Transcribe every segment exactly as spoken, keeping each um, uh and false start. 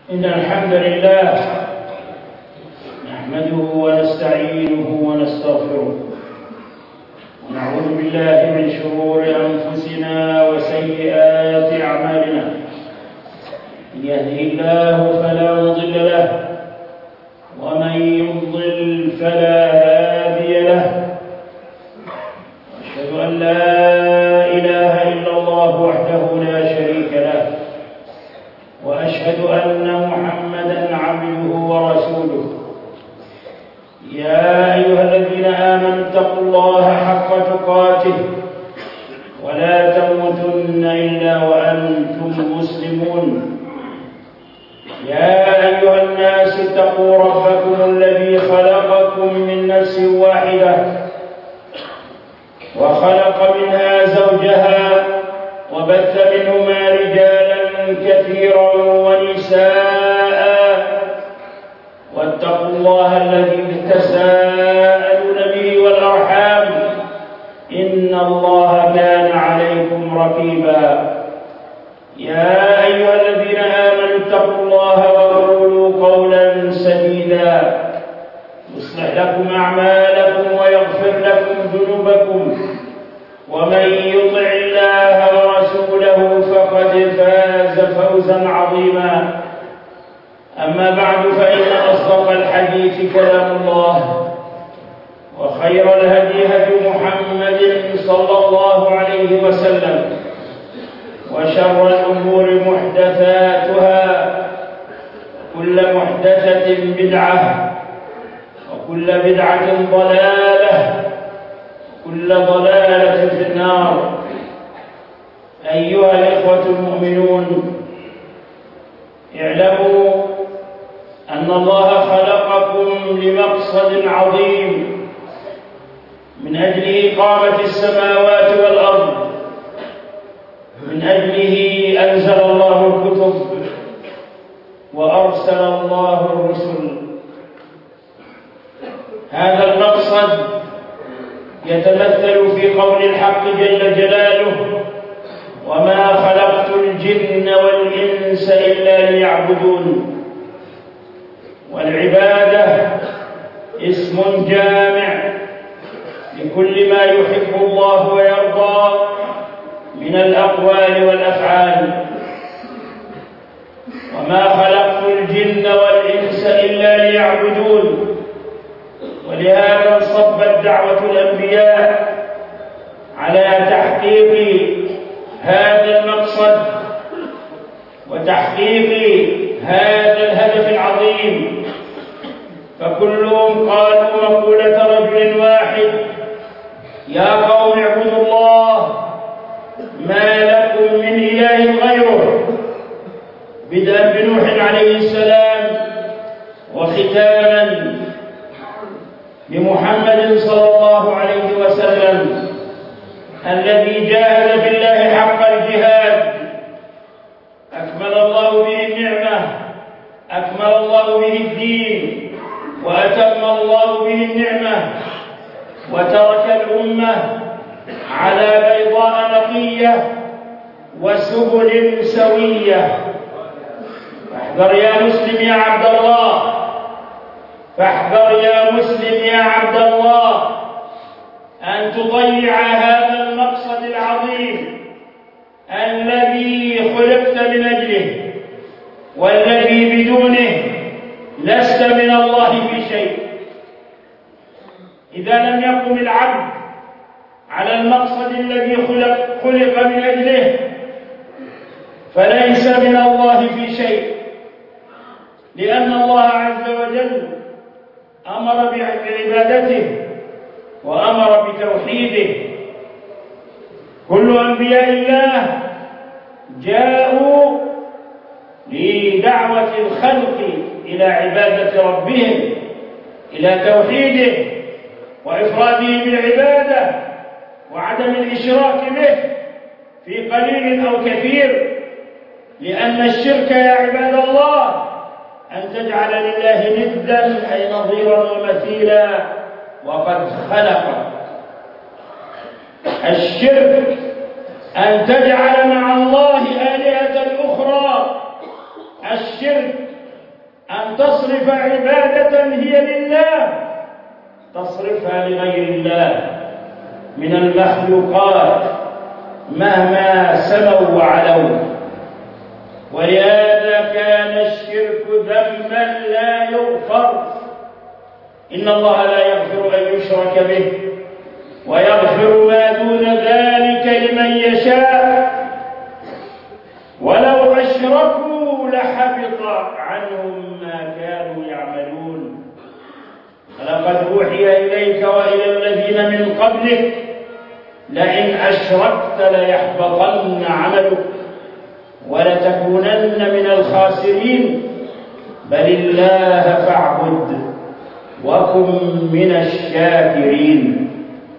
إن الحمد لله نحمده ونستعينه ونستغفره ونعوذ بالله من شرور أنفسنا وسيئات أعمالنا. من يهده الله فلا مضل له ومن يضلل فلا هادي له. أشهد أن لا إله إلا الله وحده لا شريك له، وأشهد أن محمدًا عبده ورسوله. يا أيها الذين آمنوا اتقوا الله حق تقاته ولا تموتن إلا وأنتم مسلمون. يا أيها الناس اتقوا ربكم الذي خلقكم من نفس واحدة وخلق منها زوجها وبث منهما رجالا كثيرا ونساء، واتقوا الله الذي تساءلون به والأرحام إن الله كان عليكم رقيبا. يا أيها الذين آمنوا اتقوا الله وقولوا قولا سديدا يصلح لكم أعمالكم ويغفر لكم ذنوبكم، ومن يطع الله ورسوله فقد فاز فوزا عظيما. أما بعد، فإن أصدق الحديث كلام الله، وخير الهدي هدي محمد صلى الله عليه وسلم، وشر الأمور محدثاتها، وكل محدثة بدعة، وكل بدعة ضلالة، وكل ضلالة في النار. أيها الإخوة المؤمنون، اعلموا أن الله خلقكم لمقصد عظيم، من أجل إقامة السماوات والأرض، من أجله أنزل الله الكتب وأرسل الله الرسل. هذا المقصد يتمثل في قول الحق جل جلاله: وما خلقت الجن والإنس إلا ليعبدون. والعبادة اسم جامع لكل ما يحب الله ويرضى من الأقوال والأفعال. وما خلقت الجن والإنس إلا ليعبدون. ولهذا انصبت دعوة الأنبياء على تحقيق هذا المقصد وتحقيق هذا الهدف العظيم، فكلهم قالوا مقولة رجل واحد: يا قوم اعبدوا الله ما لكم من إله غيره، بدءا بنوح عليه السلام وختاما بمحمد صلى الله عليه وسلم الذي جاهد في الله حق الجهاد، أكمل الله به النعمة، أكمل الله به الدين، وأتم الله به النعمة، وترك الأمة على بيضاء نقية وسبل سوية. فاحذر يا مسلم يا عبد الله، فاحذر يا مسلم يا عبد الله أن تضيع هذا المقصد العظيم الذي خلقت من أجله، والذي بدونه لست من الله في شيء. إذا لم يقم العبد على المقصد الذي خلق, خلق من أجله فليس من الله في شيء، لأن الله عز وجل أمر بعبادته وأمر بتوحيده. كل أنبياء الله جاءوا لدعوة الخلق إلى عبادة ربهم، إلى توحيده وإفراده بالعبادة وعدم الإشراك به في قليل أو كثير. لأن الشرك يا عباد الله أن تجعل لله ندا أي نظيرا ومثيلا وقد خلق. الشرك أن تجعل مع الله آلهة أخرى. الشرك أن تصرف عبادة هي لله تصرفها لغير الله من المخلوقات مهما سموا وعلوا. ولهذا كان الشرك ذنبا لا يغفر. إن الله لا يغفر أن يشرك به ويغفر ما دون ذلك لمن يشاء. ولو أشركوا لحبط عنهم ما كانوا يعملون. ولقد أوحي إليك وإلى الذين من قبلك لئن أشركت ليحبطن عملك ولتكونن من الخاسرين. بل الله فاعبد وكن من الشاكرين.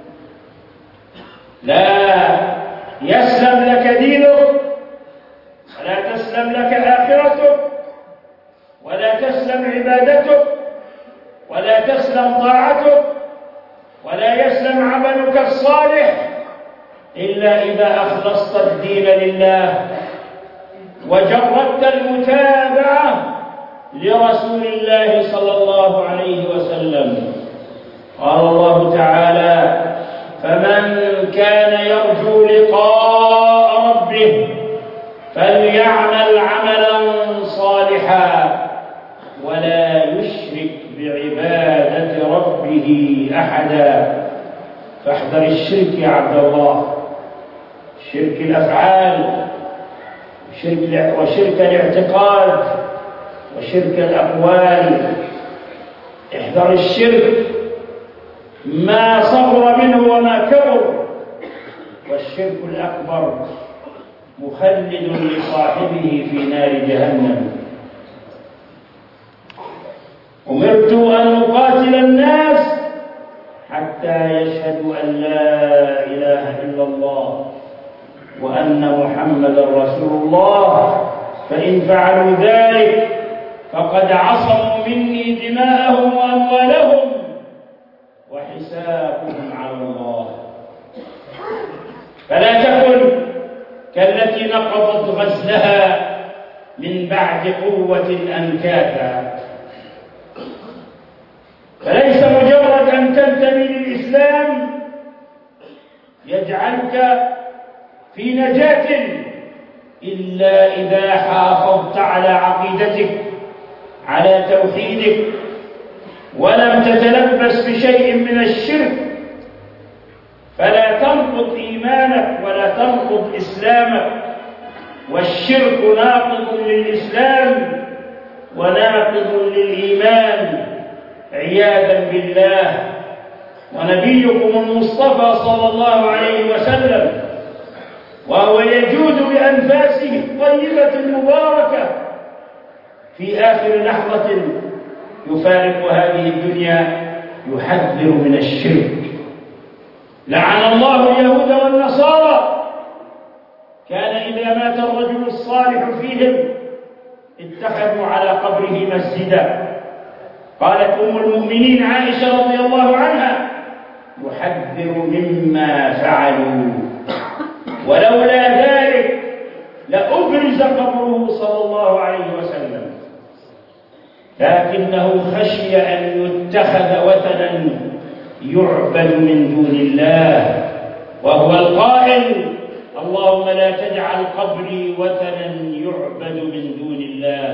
لا يسلم لك دينك ولا تسلم لك آخرتك ولا تسلم عبادتك ولا تسلم طاعتك ولا يسلم عملك الصالح إلا إذا أخلصت الدين لله وجردت المتابعة لرسول الله صلى الله عليه وسلم. قال الله تعالى: فمن كان يرجو لقاء ربه فليعمل عملا صالحا ولا يشرك بعبادة ربه أحدا. فاحذر الشرك يا عبد الله، شرك الأفعال وشرك, وشرك الاعتقاد وشرك الأقوال. احذر الشرك ما صغر منه وما كبر. والشرك الأكبر مخلد لصاحبه في نار جهنم. أمرت أن أقاتل الناس حتى يشهدوا أن لا إله إلا الله وأن محمدا رسول الله، فإن فعلوا ذلك فقد عصموا مني دماءهم وأموالهم وحسابهم على الله. فلا تكن كالتي نقضت غزلها من بعد قوة أنكاثا. فليس مجرد أن تنتمي للإسلام يجعلك في نجاة إلا إذا حافظت على عقيدتك، على توحيدك، ولم تتلبس بشيء من الشرك، فلا تنقض إيمانك ولا تنقض إسلامك. والشرك ناقض للإسلام وناقض للإيمان عياذا بالله. ونبيكم المصطفى صلى الله عليه وسلم وهو يجود بأنفاسه الطيبة المباركة في آخر لحظة يفارق هذه الدنيا يحذر من الشرك. لعن الله اليهود والنصارى، كان إذا مات الرجل الصالح فيهم اتخذوا على قبره مسجدا. قالت أم المؤمنين عائشة رضي الله عنها: يحذر مما فعلوا، ولولا ذلك لأبرز قبره صلى الله عليه وسلم، لكنه خشي أن يتخذ وثنا يعبد من دون الله، وهو القائل: اللهم لا تجعل قبري وثنا يعبد من دون الله.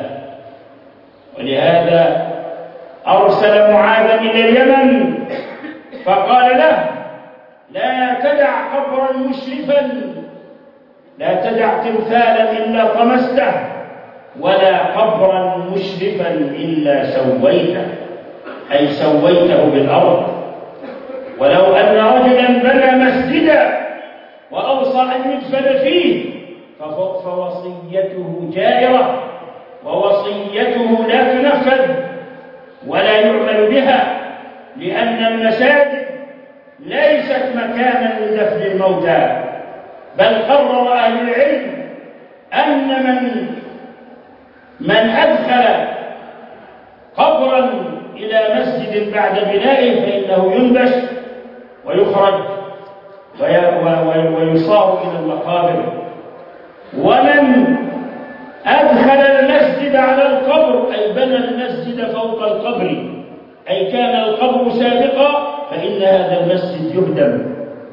ولهذا أرسل معاذا إلى اليمن فقال له: لا تدع قبرا مشرفا، لا تدع تمثالا إلا طمسته، ولا قبرا مشرفا إلا سويته، أي سويته بالأرض. ولو أن رجلا بنى مسجدا وأوصى أن يدفن فيه فوصيته جائرة، ووصيته لا تنفذ ولا يعمل بها، لأن المساجد ليست مكانا لدفن الموتى. بل قرر أهل العلم أن من من أدخل قبرا إلى مسجد بعد بنائه فإنه ينبش ويخرج ويصار إلى المقابر. ومن أدخل المسجد على القبر أي بنى المسجد المسجد فوق القبر، أي كان القبر سابقا، فإن هذا المسجد يهدم.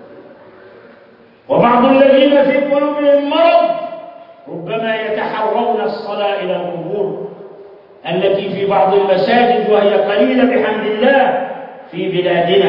وبعض الذين في قلوبهم مرض ربما يتحرون الصلاة إلى القبور التي في بعض المساجد، وهي قليلة بحمد الله في بلادنا،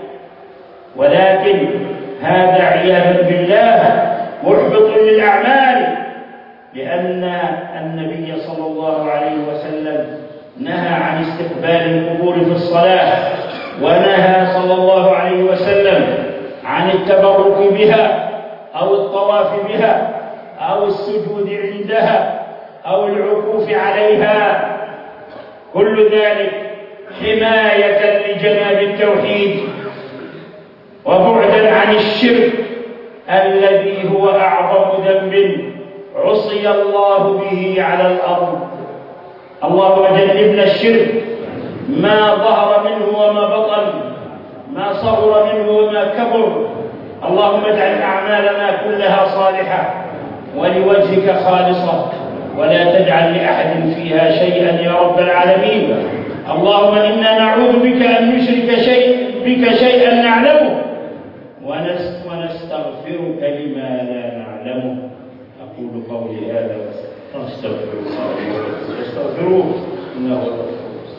ولكن هذا عياذا بالله محبط للأعمال، لأن النبي صلى الله عليه وسلم نهى عن استقبال القبور في الصلاة، ونهى صلى الله عليه وسلم عن التبرك بها أو الطواف بها أو السجود عندها أو العكوف عليها، كل ذلك حماية لجناب التوحيد وبعدا عن الشرك الذي هو أعظم ذنب عصي الله به على الأرض. اللهم جنبنا الشرك ما ظهر منه وما بطن، ما صغر منه وما كبر. اللهم اجعل أعمالنا كلها صالحة ولوجهك خالصة، ولا تجعل لأحد فيها شيئا يا رب العالمين. اللهم إنا نعوذ بك أن نشرك شيء بك شيئا نعلمه ونستغفرك لما لا نعلمه. أقول قولي هذا واستغفر الله واستغفروه إنه هو الغفور.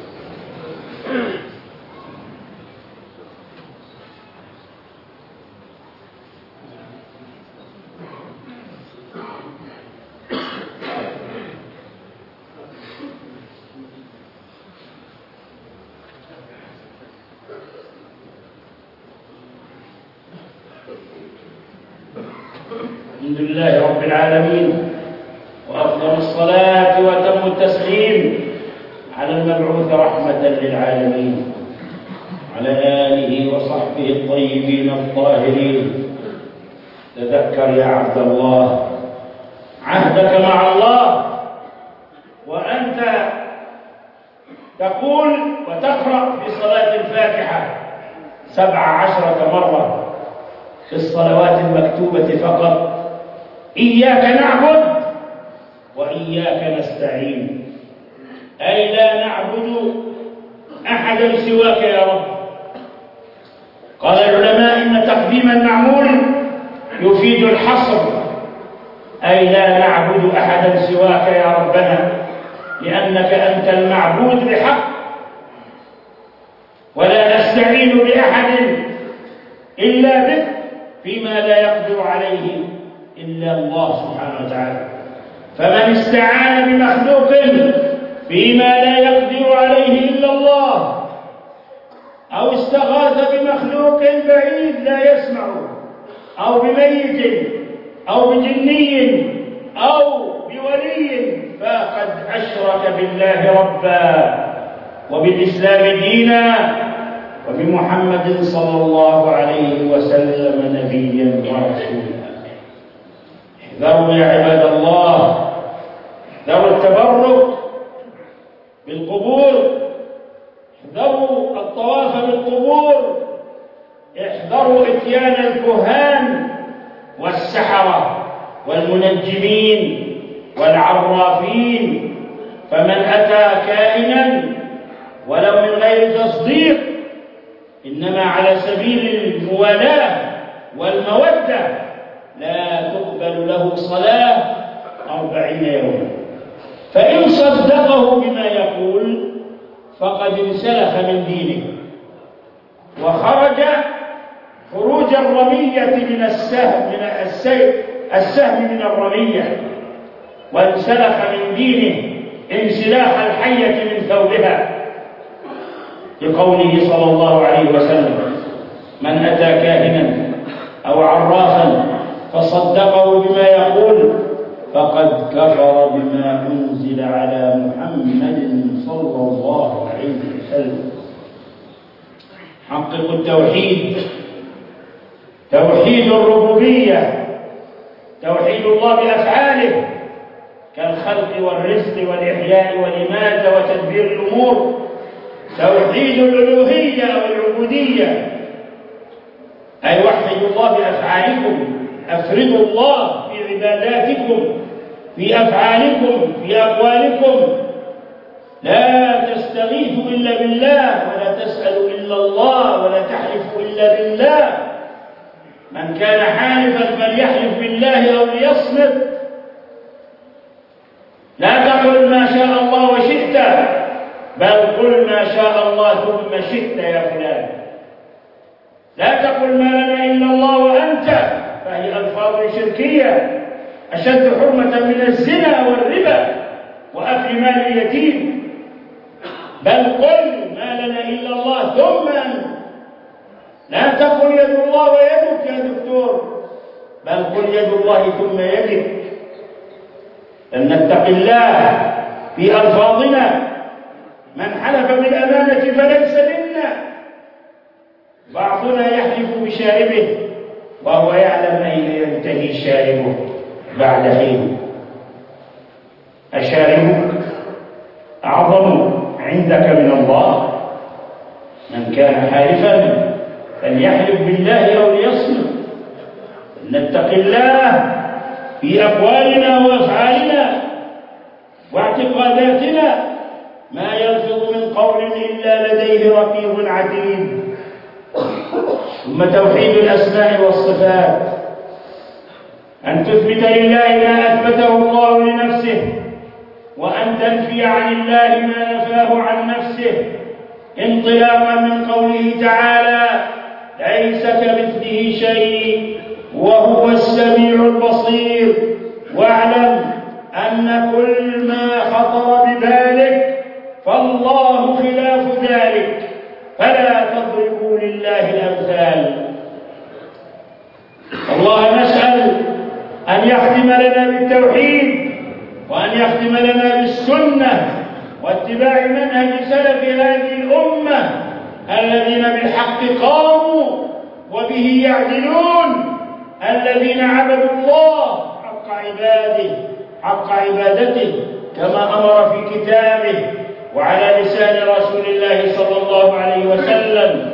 الحمد لله رب العالمين، وأفضل الصلاة وأتم التسليم على المبعوث رحمة للعالمين، على آله وصحبه الطيبين الطاهرين. تذكر يا عبد الله عهدك مع الله، وأنت تقول وتقرأ في صلاة الفاتحة سبع عشرة مرة في الصلوات المكتوبة فقط: إياك نعبد وإياك نستعين، أي لا نعبد أحدا سواك يا رب. قال العلماء إن تقديم المعمول يفيد الحصر، أي لا نعبد أحدا سواك يا ربنا، لأنك أنت المعبود بحق، ولا نستعين بأحد إلا بك فيما لا يقدر عليه إلا الله سبحانه وتعالى. فمن استعان بمخلوق فيما لا يقدر عليه إلا الله، أو استغاث بمخلوق بعيد لا يسمع، أو بميت أو بجني أو بولي، فقد أشرك بالله ربا وبالإسلام دينا وبمحمد صلى الله عليه وسلم نبيا ورسولا. احذروا يا عباد الله، احذروا التبرك بالقبور، احذروا الطواف بالقبور، احذروا اتيان الكهان والسحرة والمنجمين والعرافين. فمن أتى كائنا ولو من غير تصديق، إنما على سبيل الموالاة والمودة، لا تقبل له صلاة أربعين يوما. فإن صدقه بما يقول فقد انسلخ من دينه وخرج خروج الرمية من السهم من السيف السهم من الرمية، وانسلخ من دينه انسلاخ الحية من ثوبها، لقوله صلى الله عليه وسلم: من أتى كاهنا أو عرافا فصدقه بما يقول فقد كفر بما أنزل على محمد صلى الله عليه وسلم. حققوا التوحيد، توحيد الربوبية، توحيد الله بأفعاله كالخلق والرزق والإحياء والإماتة وتدبير الأمور، توحيد الألوهية والعبودية، أي وحدوا الله بأفعالكم، أفردوا الله في عباداتكم، في أفعالكم، في أقوالكم، لا تستغيثوا إلا بالله، ولا تسأل إلا الله، ولا تحلف إلا بالله. من كان حالفا فليحلف بالله أو ليصمت. لا تقل ما شاء الله وشئت، بل قل ما شاء الله ثم شئت يا فلان. لا تقل ما لنا إلا الله وأنت، فهي ألفاظ شركية أشد حرمة من الزنا والربا وأكل مال اليتيم. بل قل ما لنا إلا الله ثم أنت. لا تقل يد الله ويدك يا دكتور، بل قل يد الله ثم يدك. أن نتقي الله في ألفاظنا. من حلف بالأمانة فليس منا. بعضنا يحلف بشاربه وهو يعلم أين ينتهي شاربه بعد حين. أشاربك أعظم عندك من الله؟ من كان حالفا فليحلف بالله أو ليصمت. نتقي الله في أقوالنا وأفعالنا واعتقاداتنا. ما يلفظ من قول إلا لديه رقيب عتيد. ثم توحيد الأسماء والصفات، أن تثبت لله ما أثبته الله لنفسه، وأن تنفي عن الله ما نفاه عن نفسه، انطلاقا من قوله تعالى: ليس كمثله شيء وهو السميع البصير. واعلم أن كل ما خطر ببالك فالله خلاف ذلك، فلا تضربوا لله الأمثال. الله نسأل أن يختم لنا بالتوحيد، وأن يختم لنا بالسنة واتباع منهج سلف هذه الأمة الذين بالحق قاموا وبه يعدلون، الذين عبدوا الله حق عباده حق عبادته كما أمر في كتابه وعلى لسان رسول الله صلى الله عليه وسلم.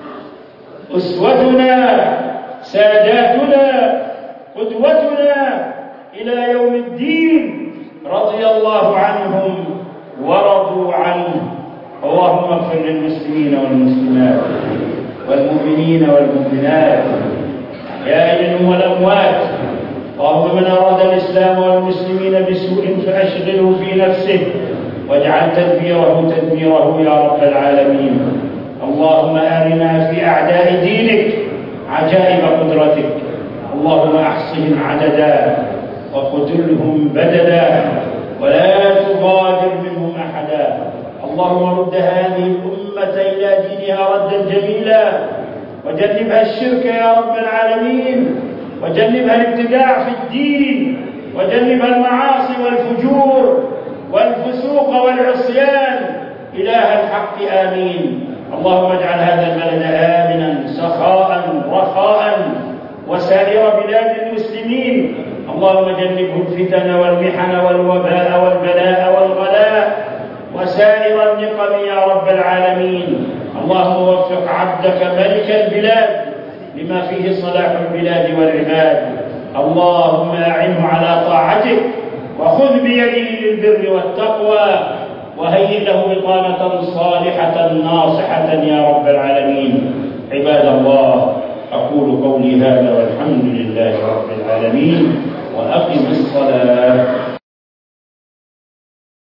أسوتنا، ساداتنا، قدوتنا إلى يوم الدين، رضي الله عنهم ورضوا عنه. اللهم اغفر للمسلمين والمسلمات والمؤمنين والمؤمنات الأحياء منهم والأموات. اللهم من أراد الإسلام والمسلمين بسوء فأشغله في نفسه، واجعل تدبيره تدميره يا رب العالمين. اللهم آرنا في أعداء دينك عجائب قدرتك. اللهم أحصهم عددا وقتلهم بددا ولا تغادر منهم أحدا. اللهم رد هذه الأمة إلى دينها ردا جميلا، وجنبها الشرك يا رب العالمين، وجنبها الابتداع في الدين، وجنبها المعاصي والفجور والفسوق والعصيان. إله الحق آمين. اللهم اجعل هذا البلد آمنا سخاء رخاء وسائر بلاد المسلمين. اللهم جنبه الفتن والمحن والوباء والبلاء والغلاء وسائر النقم يا رب العالمين. اللهم وفق عبدك ملك البلاد لما فيه صلاح البلاد والعباد. اللهم أعنه على طاعتك، وخذ بيده للبر والتقوى، وهيئ له بطانة صالحة ناصحة يا رب العالمين. عباد الله، أقول قولي هذا والحمد لله رب العالمين، وأقم الصلاة.